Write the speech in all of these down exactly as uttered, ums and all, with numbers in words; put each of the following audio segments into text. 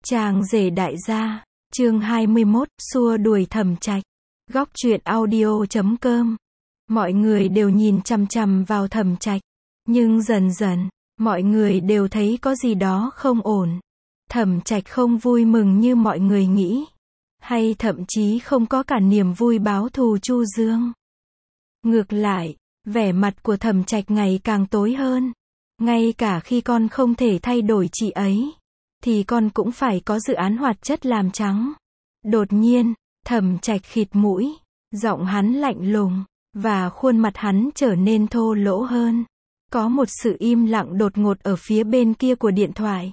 Chàng rể đại gia, chương hai mươi mốt, xua đuổi Thẩm Trạch. Góc truyện audio chấm com. Mọi người đều nhìn chằm chằm vào Thẩm Trạch, nhưng dần dần, mọi người đều thấy có gì đó không ổn. Thẩm Trạch không vui mừng như mọi người nghĩ, hay thậm chí không có cả niềm vui báo thù Chu Dương. Ngược lại, vẻ mặt của Thẩm Trạch ngày càng tối hơn. Ngay cả khi con không thể thay đổi chị ấy, thì con cũng phải có dự án hoạt chất làm trắng. Đột nhiên, Thẩm Trạch khịt mũi, giọng hắn lạnh lùng, và khuôn mặt hắn trở nên thô lỗ hơn. Có một sự im lặng đột ngột ở phía bên kia của điện thoại.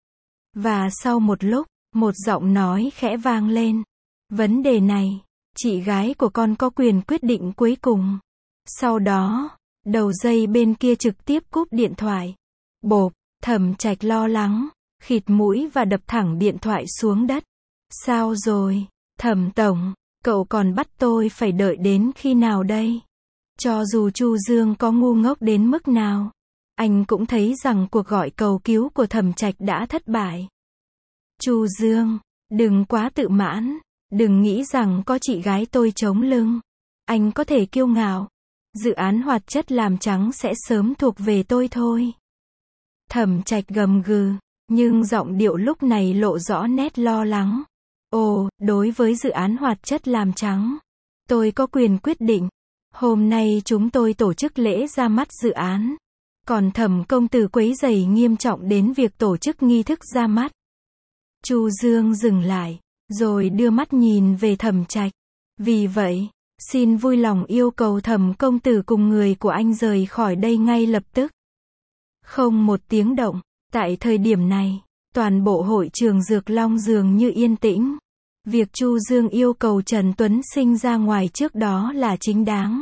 Và sau một lúc, một giọng nói khẽ vang lên. Vấn đề này, chị gái của con có quyền quyết định cuối cùng. Sau đó, đầu dây bên kia trực tiếp cúp điện thoại. Bộp, Thẩm Trạch lo lắng, khịt mũi và đập thẳng điện thoại xuống đất. Sao rồi, Thẩm tổng, cậu còn bắt tôi phải đợi đến khi nào đây? Cho dù Chu Dương có ngu ngốc đến mức nào, anh cũng thấy rằng cuộc gọi cầu cứu của Thẩm Trạch đã thất bại. Chu Dương, đừng quá tự mãn, đừng nghĩ rằng có chị gái tôi chống lưng. Anh có thể kiêu ngạo. Dự án hoạt chất làm trắng sẽ sớm thuộc về tôi thôi. Thẩm Trạch gầm gừ, nhưng giọng điệu lúc này lộ rõ nét lo lắng. Ồ, đối với dự án hoạt chất làm trắng, tôi có quyền quyết định. Hôm nay chúng tôi tổ chức lễ ra mắt dự án. Còn Thẩm công tử quấy rầy nghiêm trọng đến việc tổ chức nghi thức ra mắt. Chu Dương dừng lại, rồi đưa mắt nhìn về Thẩm Trạch. Vì vậy, xin vui lòng yêu cầu Thẩm công tử cùng người của anh rời khỏi đây ngay lập tức. Không một tiếng động, tại thời điểm này, toàn bộ hội trường Dược Long dường như yên tĩnh. Việc Chu Dương yêu cầu Trần Tuấn Sinh ra ngoài trước đó là chính đáng.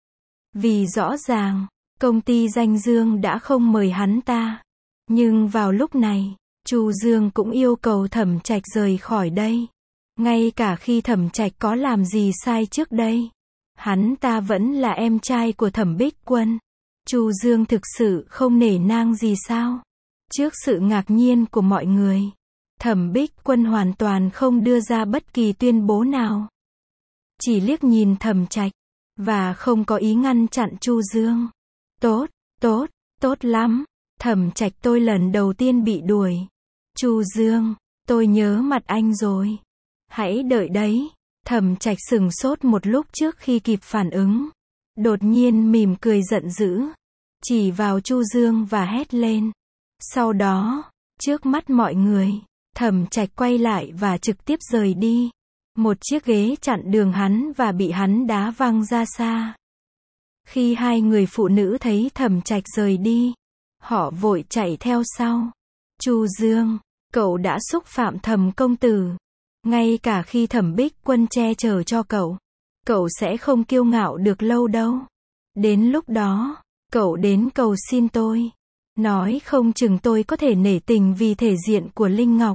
Vì rõ ràng, công ty danh Dương đã không mời hắn ta. Nhưng vào lúc này, Chu Dương cũng yêu cầu Thẩm Trạch rời khỏi đây. Ngay cả khi Thẩm Trạch có làm gì sai trước đây, hắn ta vẫn là em trai của Thẩm Bích Quân. Chu Dương thực sự không nể nang gì sao? Trước sự ngạc nhiên của mọi người, Thẩm Bích Quân hoàn toàn không đưa ra bất kỳ tuyên bố nào. Chỉ liếc nhìn Thẩm Trạch, và không có ý ngăn chặn Chu Dương. Tốt, tốt, tốt lắm. Thẩm Trạch tôi lần đầu tiên bị đuổi. Chu Dương, tôi nhớ mặt anh rồi. Hãy đợi đấy. Thẩm Trạch sững sốt một lúc trước khi kịp phản ứng. Đột nhiên mỉm cười giận dữ, chỉ vào Chu Dương và hét lên. Sau đó, trước mắt mọi người, Thẩm Trạch quay lại và trực tiếp rời đi. Một chiếc ghế chặn đường hắn và bị hắn đá văng ra xa. Khi hai người phụ nữ thấy Thẩm Trạch rời đi, họ vội chạy theo sau. Chu Dương, cậu đã xúc phạm Thẩm công tử. Ngay cả khi Thẩm Bích Quân che chở cho cậu, cậu sẽ không kiêu ngạo được lâu đâu. Đến lúc đó, cậu đến cầu xin tôi. Nói không chừng tôi có thể nể tình vì thể diện của Linh Ngọc.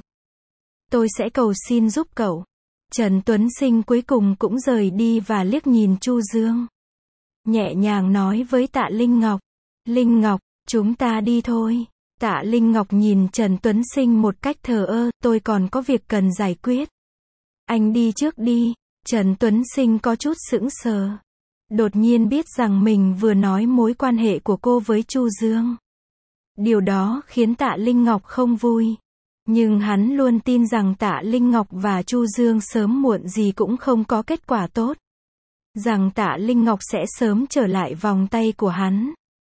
Tôi sẽ cầu xin giúp cậu. Trần Tuấn Sinh cuối cùng cũng rời đi và liếc nhìn Chu Dương. Nhẹ nhàng nói với Tạ Linh Ngọc. Linh Ngọc, chúng ta đi thôi. Tạ Linh Ngọc nhìn Trần Tuấn Sinh một cách thờ ơ, tôi còn có việc cần giải quyết. Anh đi trước đi. Trần Tuấn Sinh có chút sững sờ. Đột nhiên biết rằng mình vừa nói mối quan hệ của cô với Chu Dương. Điều đó khiến Tạ Linh Ngọc không vui. Nhưng hắn luôn tin rằng Tạ Linh Ngọc và Chu Dương sớm muộn gì cũng không có kết quả tốt. Rằng Tạ Linh Ngọc sẽ sớm trở lại vòng tay của hắn.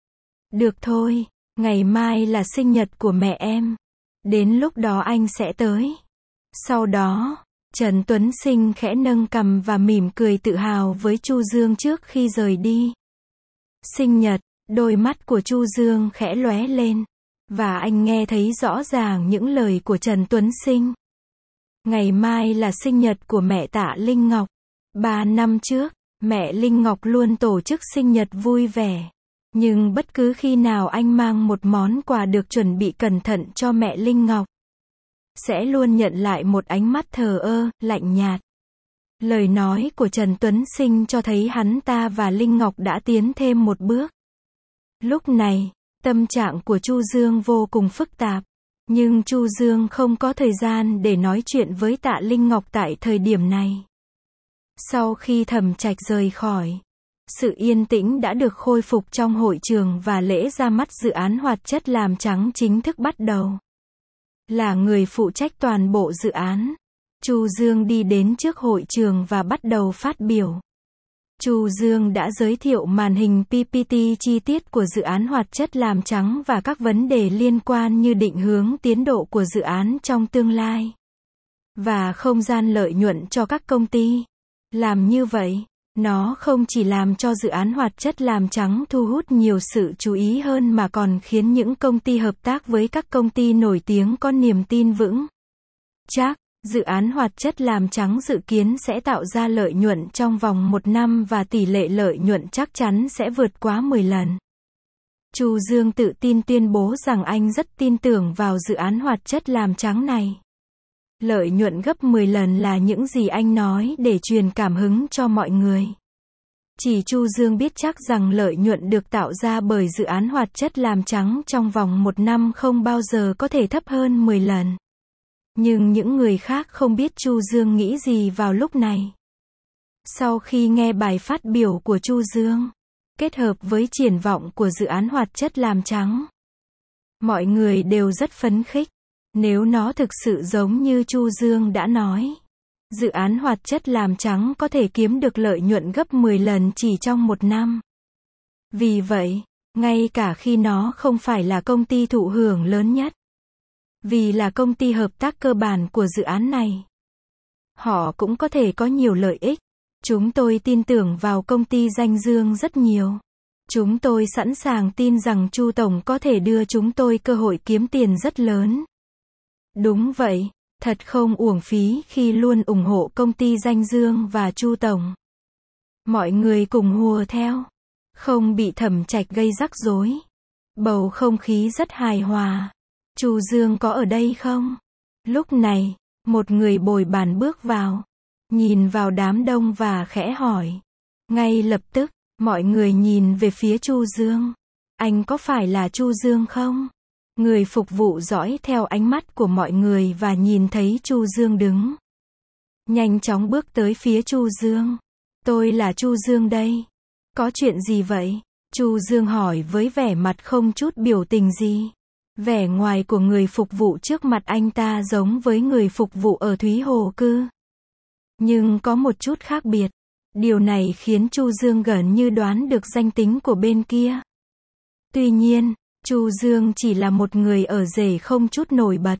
Được thôi, ngày mai là sinh nhật của mẹ em. Đến lúc đó anh sẽ tới. Sau đó, Trần Tuấn Sinh khẽ nâng cằm và mỉm cười tự hào với Chu Dương trước khi rời đi. Sinh nhật, đôi mắt của Chu Dương khẽ lóe lên. Và anh nghe thấy rõ ràng những lời của Trần Tuấn Sinh. Ngày mai là sinh nhật của mẹ Tạ Linh Ngọc. Ba năm trước, mẹ Linh Ngọc luôn tổ chức sinh nhật vui vẻ. Nhưng bất cứ khi nào anh mang một món quà được chuẩn bị cẩn thận cho mẹ Linh Ngọc, sẽ luôn nhận lại một ánh mắt thờ ơ, lạnh nhạt. Lời nói của Trần Tuấn Sinh cho thấy hắn ta và Linh Ngọc đã tiến thêm một bước. Lúc này, tâm trạng của Chu Dương vô cùng phức tạp. Nhưng Chu Dương không có thời gian để nói chuyện với Tạ Linh Ngọc tại thời điểm này. Sau khi Thẩm Trạch rời khỏi, sự yên tĩnh đã được khôi phục trong hội trường và lễ ra mắt dự án hoạt chất làm trắng chính thức bắt đầu. Là người phụ trách toàn bộ dự án, Chu Dương đi đến trước hội trường và bắt đầu phát biểu. Chu Dương đã giới thiệu màn hình pê pê tê chi tiết của dự án hoạt chất làm trắng và các vấn đề liên quan như định hướng tiến độ của dự án trong tương lai và không gian lợi nhuận cho các công ty. Làm như vậy, nó không chỉ làm cho dự án hoạt chất làm trắng thu hút nhiều sự chú ý hơn mà còn khiến những công ty hợp tác với các công ty nổi tiếng có niềm tin vững chắc. Dự án hoạt chất làm trắng dự kiến sẽ tạo ra lợi nhuận trong vòng một năm và tỷ lệ lợi nhuận chắc chắn sẽ vượt quá mười lần. Chu Dương tự tin tuyên bố rằng anh rất tin tưởng vào dự án hoạt chất làm trắng này. Lợi nhuận gấp mười lần là những gì anh nói để truyền cảm hứng cho mọi người. Chỉ Chu Dương biết chắc rằng lợi nhuận được tạo ra bởi dự án hoạt chất làm trắng trong vòng một năm không bao giờ có thể thấp hơn mười lần. Nhưng những người khác không biết Chu Dương nghĩ gì vào lúc này. Sau khi nghe bài phát biểu của Chu Dương, kết hợp với triển vọng của dự án hoạt chất làm trắng, mọi người đều rất phấn khích. Nếu nó thực sự giống như Chu Dương đã nói, dự án hoạt chất làm trắng có thể kiếm được lợi nhuận gấp mười lần chỉ trong một năm. Vì vậy, ngay cả khi nó không phải là công ty thụ hưởng lớn nhất, vì là công ty hợp tác cơ bản của dự án này, họ cũng có thể có nhiều lợi ích. Chúng tôi tin tưởng vào công ty Danh Dương rất nhiều. Chúng tôi sẵn sàng tin rằng Chu Tổng có thể đưa chúng tôi cơ hội kiếm tiền rất lớn. Đúng vậy, thật không uổng phí khi luôn ủng hộ công ty Danh Dương và Chu Tổng. Mọi người cùng hùa theo, không bị Thẩm Trạch gây rắc rối. Bầu không khí rất hài hòa. Chu Dương có ở đây không? Lúc này, một người bồi bàn bước vào, nhìn vào đám đông và khẽ hỏi. Ngay lập tức, mọi người nhìn về phía Chu Dương. Anh có phải là Chu Dương không? Người phục vụ dõi theo ánh mắt của mọi người và nhìn thấy Chu Dương đứng. Nhanh chóng bước tới phía Chu Dương. Tôi là Chu Dương đây. Có chuyện gì vậy? Chu Dương hỏi với vẻ mặt không chút biểu tình gì. Vẻ ngoài của người phục vụ trước mặt anh ta giống với người phục vụ ở Thúy Hồ Cư. Nhưng có một chút khác biệt. Điều này khiến Chu Dương gần như đoán được danh tính của bên kia. Tuy nhiên, Chu Dương chỉ là một người ở rể không chút nổi bật.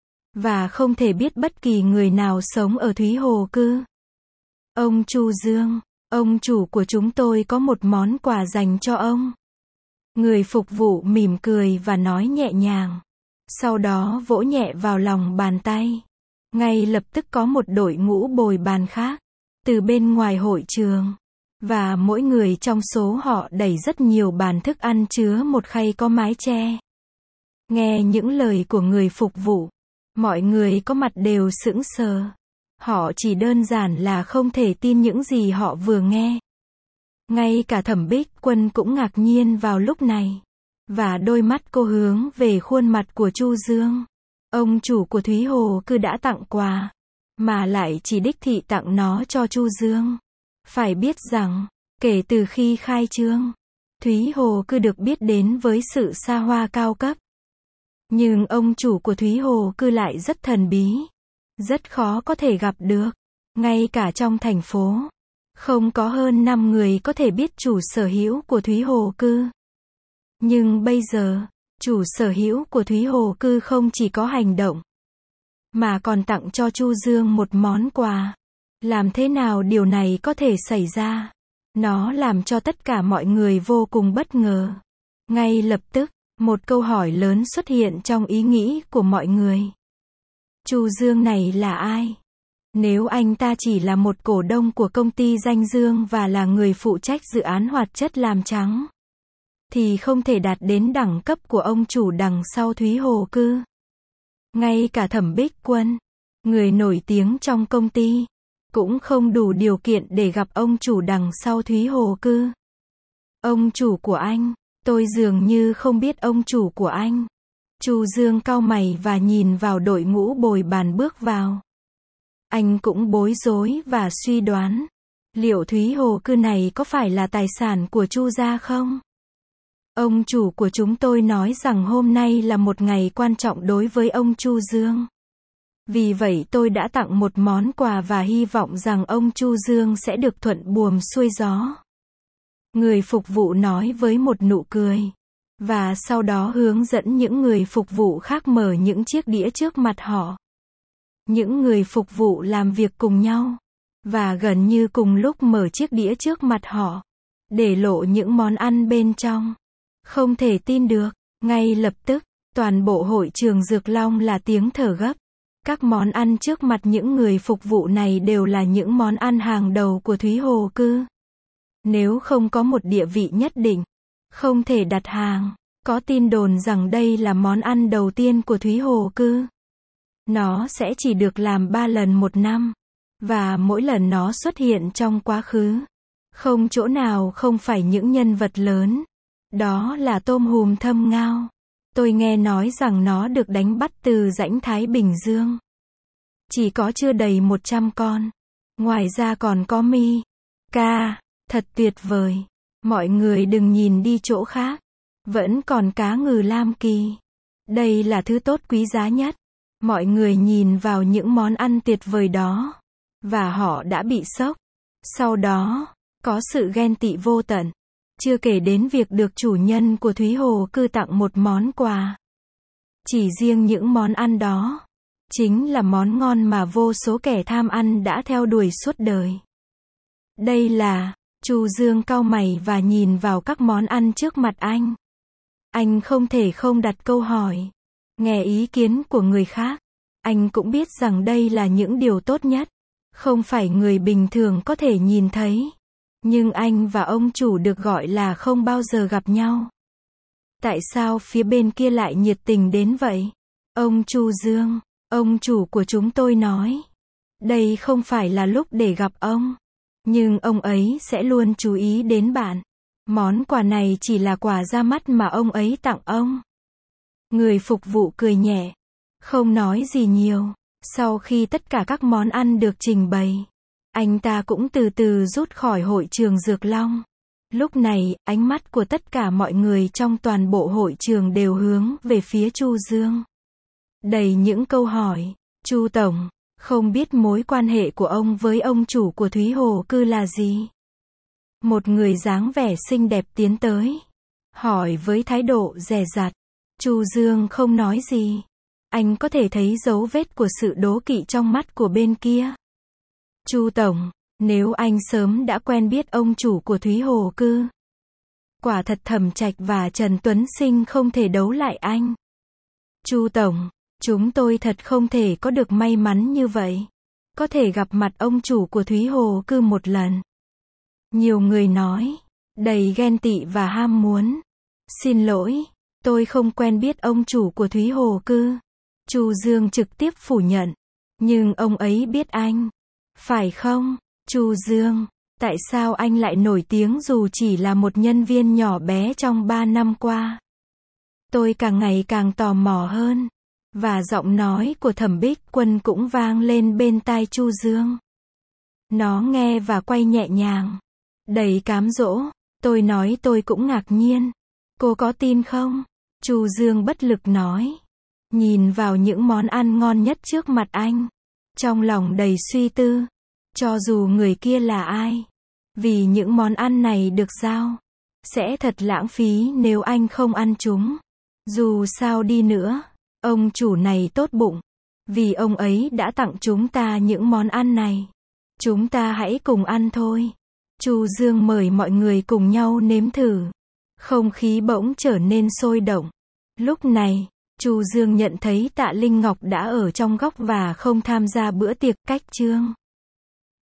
Và không thể biết bất kỳ người nào sống ở Thúy Hồ Cư. Ông Chu Dương, ông chủ của chúng tôi có một món quà dành cho ông. Người phục vụ mỉm cười và nói nhẹ nhàng. Sau đó vỗ nhẹ vào lòng bàn tay. Ngay lập tức có một đội ngũ bồi bàn khác, từ bên ngoài hội trường. Và mỗi người trong số họ đẩy rất nhiều bàn thức ăn chứa một khay có mái che. Nghe những lời của người phục vụ, mọi người có mặt đều sững sờ. Họ chỉ đơn giản là không thể tin những gì họ vừa nghe. Ngay cả Thẩm Bích Quân cũng ngạc nhiên vào lúc này. Và đôi mắt cô hướng về khuôn mặt của Chu Dương. Ông chủ của Thúy Hồ Cư đã tặng quà, mà lại chỉ đích thị tặng nó cho Chu Dương. Phải biết rằng, kể từ khi khai trương, Thúy Hồ Cư được biết đến với sự xa hoa cao cấp. Nhưng ông chủ của Thúy Hồ Cư lại rất thần bí. Rất khó có thể gặp được. Ngay cả trong thành phố, không có hơn năm người có thể biết chủ sở hữu của Thúy Hồ Cư. Nhưng bây giờ, chủ sở hữu của Thúy Hồ Cư không chỉ có hành động, mà còn tặng cho Chu Dương một món quà. Làm thế nào điều này có thể xảy ra? Nó làm cho tất cả mọi người vô cùng bất ngờ. Ngay lập tức, một câu hỏi lớn xuất hiện trong ý nghĩ của mọi người. Chu Dương này là ai? Nếu anh ta chỉ là một cổ đông của công ty Danh Dương và là người phụ trách dự án hoạt chất làm trắng, thì không thể đạt đến đẳng cấp của ông chủ đằng sau Thúy Hồ Cư. Ngay cả Thẩm Bích Quân, người nổi tiếng trong công ty, cũng không đủ điều kiện để gặp ông chủ đằng sau Thúy Hồ Cư. Ông chủ của anh, tôi dường như không biết ông chủ của anh. Chu Dương cau mày và nhìn vào đội ngũ bồi bàn bước vào. Anh cũng bối rối và suy đoán, liệu Thúy Hồ Cư này có phải là tài sản của Chu gia không? Ông chủ của chúng tôi nói rằng hôm nay là một ngày quan trọng đối với ông Chu Dương. Vì vậy tôi đã tặng một món quà và hy vọng rằng ông Chu Dương sẽ được thuận buồm xuôi gió. Người phục vụ nói với một nụ cười. Và sau đó hướng dẫn những người phục vụ khác mở những chiếc đĩa trước mặt họ. Những người phục vụ làm việc cùng nhau. Và gần như cùng lúc mở chiếc đĩa trước mặt họ. Để lộ những món ăn bên trong. Không thể tin được. Ngay lập tức, toàn bộ hội trường Dược Long là tiếng thở gấp. Các món ăn trước mặt những người phục vụ này đều là những món ăn hàng đầu của Thúy Hồ Cư. Nếu không có một địa vị nhất định, không thể đặt hàng. Có tin đồn rằng đây là món ăn đầu tiên của Thúy Hồ Cư. Nó sẽ chỉ được làm ba lần một năm. Và mỗi lần nó xuất hiện trong quá khứ. Không chỗ nào không phải những nhân vật lớn. Đó là tôm hùm thâm ngao. Tôi nghe nói rằng nó được đánh bắt từ rãnh Thái Bình Dương. Chỉ có chưa đầy một trăm con. Ngoài ra còn có mi, ca, thật tuyệt vời. Mọi người đừng nhìn đi chỗ khác. Vẫn còn cá ngừ lam kỳ. Đây là thứ tốt quý giá nhất. Mọi người nhìn vào những món ăn tuyệt vời đó. Và họ đã bị sốc. Sau đó, có sự ghen tị vô tận. Chưa kể đến việc được chủ nhân của Thúy Hồ Cư tặng một món quà. Chỉ riêng những món ăn đó. Chính là món ngon mà vô số kẻ tham ăn đã theo đuổi suốt đời. Đây là, Chu Dương cau mày và nhìn vào các món ăn trước mặt anh. Anh không thể không đặt câu hỏi. Nghe ý kiến của người khác. Anh cũng biết rằng đây là những điều tốt nhất. Không phải người bình thường có thể nhìn thấy. Nhưng anh và ông chủ được gọi là không bao giờ gặp nhau. Tại sao phía bên kia lại nhiệt tình đến vậy? Ông Chu Dương, ông chủ của chúng tôi nói. Đây không phải là lúc để gặp ông. Nhưng ông ấy sẽ luôn chú ý đến bạn. Món quà này chỉ là quà ra mắt mà ông ấy tặng ông. Người phục vụ cười nhẹ. Không nói gì nhiều. Sau khi tất cả các món ăn được trình bày. Anh ta cũng từ từ rút khỏi hội trường Dược Long. Lúc này, ánh mắt của tất cả mọi người trong toàn bộ hội trường đều hướng về phía Chu Dương. Đầy những câu hỏi. Chu Tổng, không biết mối quan hệ của ông với ông chủ của Thúy Hồ Cư là gì? Một người dáng vẻ xinh đẹp tiến tới. Hỏi với thái độ dè dặt. Chu Dương không nói gì. Anh có thể thấy dấu vết của sự đố kỵ trong mắt của bên kia. Chu Tổng, nếu anh sớm đã quen biết ông chủ của Thúy Hồ Cư. Quả thật Thẩm Trạch và Trần Tuấn Sinh không thể đấu lại anh. Chu Tổng, chúng tôi thật không thể có được may mắn như vậy. Có thể gặp mặt ông chủ của Thúy Hồ Cư một lần. Nhiều người nói, đầy ghen tị và ham muốn. Xin lỗi, tôi không quen biết ông chủ của Thúy Hồ Cư. Chu Dương trực tiếp phủ nhận. Nhưng ông ấy biết anh. Phải không, Chu Dương? Tại sao anh lại nổi tiếng dù chỉ là một nhân viên nhỏ bé trong ba năm qua? Tôi càng ngày càng tò mò hơn. Và giọng nói của Thẩm Bích Quân cũng vang lên bên tai Chu Dương. Nó nghe và quay nhẹ nhàng. Đầy cám dỗ. Tôi nói tôi cũng ngạc nhiên. Cô có tin không? Chu Dương bất lực nói. Nhìn vào những món ăn ngon nhất trước mặt anh. Trong lòng đầy suy tư. Cho dù người kia là ai. Vì những món ăn này được giao. Sẽ thật lãng phí nếu anh không ăn chúng. Dù sao đi nữa. Ông chủ này tốt bụng. Vì ông ấy đã tặng chúng ta những món ăn này. Chúng ta hãy cùng ăn thôi. Chu Dương mời mọi người cùng nhau nếm thử. Không khí bỗng trở nên sôi động. Lúc này, Chu Dương nhận thấy Tạ Linh Ngọc đã ở trong góc và không tham gia bữa tiệc. Cách chương